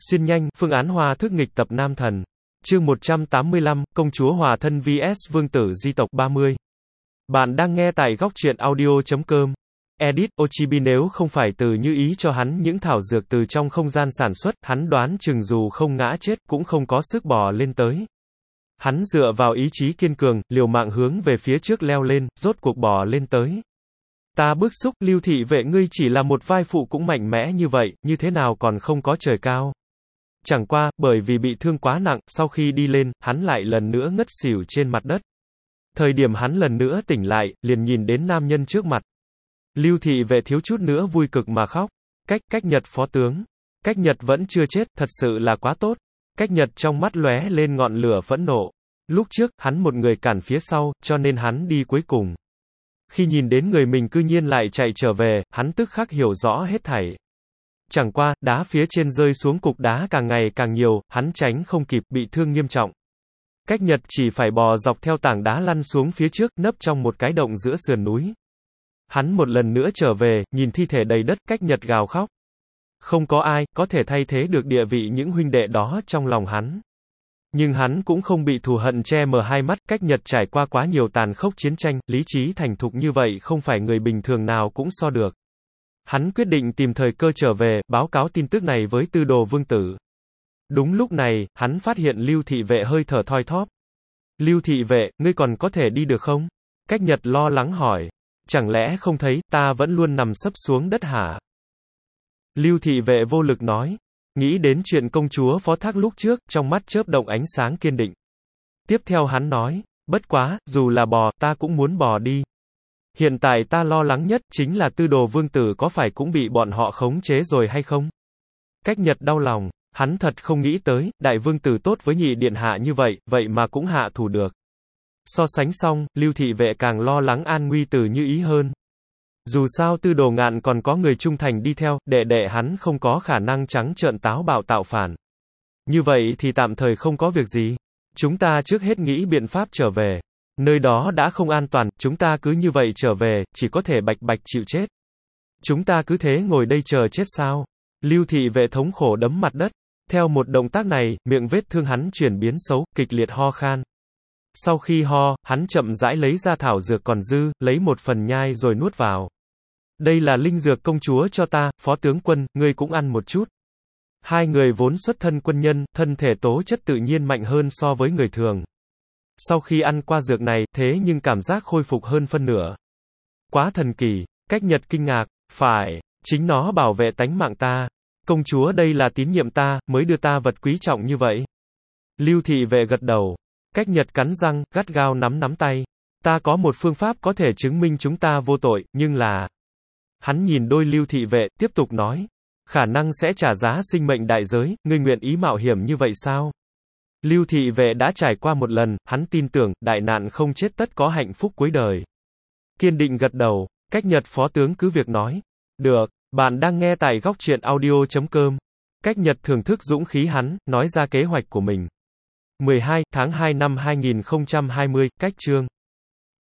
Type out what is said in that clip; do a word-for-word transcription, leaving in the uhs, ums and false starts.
Xuyên nhanh, phương án hòa thức nghịch tập nam thần. Chương một trăm tám mươi lăm, công chúa hòa thân vs vương tử di tộc ba mươi. Bạn đang nghe tại góc truyện audio chấm com. Edit, Ochibi nếu không phải từ như ý cho hắn những thảo dược từ trong không gian sản xuất, hắn đoán chừng dù không ngã chết, cũng không có sức bò lên tới. Hắn dựa vào ý chí kiên cường, liều mạng hướng về phía trước leo lên, rốt cuộc bò lên tới. Ta bức xúc, Lưu thị vệ ngươi chỉ là một vai phụ cũng mạnh mẽ như vậy, như thế nào còn không có trời cao. Chẳng qua, bởi vì bị thương quá nặng, sau khi đi lên, hắn lại lần nữa ngất xỉu trên mặt đất. Thời điểm hắn lần nữa tỉnh lại, liền nhìn đến nam nhân trước mặt. Lưu thị vệ thiếu chút nữa vui cực mà khóc. Cách, cách Nhật phó tướng. Cách Nhật vẫn chưa chết, thật sự là quá tốt. Cách Nhật trong mắt lóe lên ngọn lửa phẫn nộ. Lúc trước, hắn một người cản phía sau, cho nên hắn đi cuối cùng. Khi nhìn đến người mình cư nhiên lại chạy trở về, hắn tức khắc hiểu rõ hết thảy. Chẳng qua, đá phía trên rơi xuống cục đá càng ngày càng nhiều, hắn tránh không kịp, bị thương nghiêm trọng. Cách Nhật chỉ phải bò dọc theo tảng đá lăn xuống phía trước, nấp trong một cái động giữa sườn núi. Hắn một lần nữa trở về, nhìn thi thể đầy đất, Cách Nhật gào khóc. Không có ai, có thể thay thế được địa vị những huynh đệ đó trong lòng hắn. Nhưng hắn cũng không bị thù hận che mờ hai mắt, Cách Nhật trải qua quá nhiều tàn khốc chiến tranh, lý trí thành thục như vậy không phải người bình thường nào cũng so được. Hắn quyết định tìm thời cơ trở về, báo cáo tin tức này với tư đồ vương tử. Đúng lúc này, hắn phát hiện Lưu thị vệ hơi thở thoi thóp. Lưu thị vệ, ngươi còn có thể đi được không? Cách Nhật lo lắng hỏi. Chẳng lẽ không thấy, ta vẫn luôn nằm sấp xuống đất hả? Lưu thị vệ vô lực nói. Nghĩ đến chuyện công chúa phó thác lúc trước, trong mắt chớp động ánh sáng kiên định. Tiếp theo hắn nói, bất quá, dù là bò, ta cũng muốn bò đi. Hiện tại ta lo lắng nhất, chính là tư đồ vương tử có phải cũng bị bọn họ khống chế rồi hay không? Cách Nhật đau lòng, hắn thật không nghĩ tới, đại vương tử tốt với nhị điện hạ như vậy, vậy mà cũng hạ thủ được. So sánh xong, Lưu thị vệ càng lo lắng an nguy từ như ý hơn. Dù sao tư đồ ngạn còn có người trung thành đi theo, đệ đệ hắn không có khả năng trắng trợn táo bạo tạo phản. Như vậy thì tạm thời không có việc gì. Chúng ta trước hết nghĩ biện pháp trở về. Nơi đó đã không an toàn, chúng ta cứ như vậy trở về, chỉ có thể bạch bạch chịu chết. Chúng ta cứ thế ngồi đây chờ chết sao? Lưu thị vệ thống khổ đấm mặt đất. Theo một động tác này, miệng vết thương hắn chuyển biến xấu, kịch liệt ho khan. Sau khi ho, hắn chậm rãi lấy ra thảo dược còn dư, lấy một phần nhai rồi nuốt vào. Đây là linh dược công chúa cho ta, phó tướng quân, ngươi cũng ăn một chút. Hai người vốn xuất thân quân nhân, thân thể tố chất tự nhiên mạnh hơn so với người thường. Sau khi ăn qua dược này, thế nhưng cảm giác khôi phục hơn phân nửa. Quá thần kỳ, Cách Nhật kinh ngạc, phải, chính nó bảo vệ tánh mạng ta. Công chúa đây là tín nhiệm ta, mới đưa ta vật quý trọng như vậy. Lưu thị vệ gật đầu. Cách Nhật cắn răng, gắt gao nắm nắm tay. Ta có một phương pháp có thể chứng minh chúng ta vô tội, nhưng là... Hắn nhìn đôi Lưu thị vệ, tiếp tục nói. Khả năng sẽ trả giá sinh mệnh đại giới, ngươi nguyện ý mạo hiểm như vậy sao? Lưu thị vệ đã trải qua một lần, hắn tin tưởng, đại nạn không chết tất có hạnh phúc cuối đời. Kiên định gật đầu, Cách Nhật phó tướng cứ việc nói. Được, bạn đang nghe tại góc truyện audio chấm com. Cách Nhật thưởng thức dũng khí hắn, nói ra kế hoạch của mình. mười hai tháng hai năm hai nghìn không trăm hai mươi, cách chương.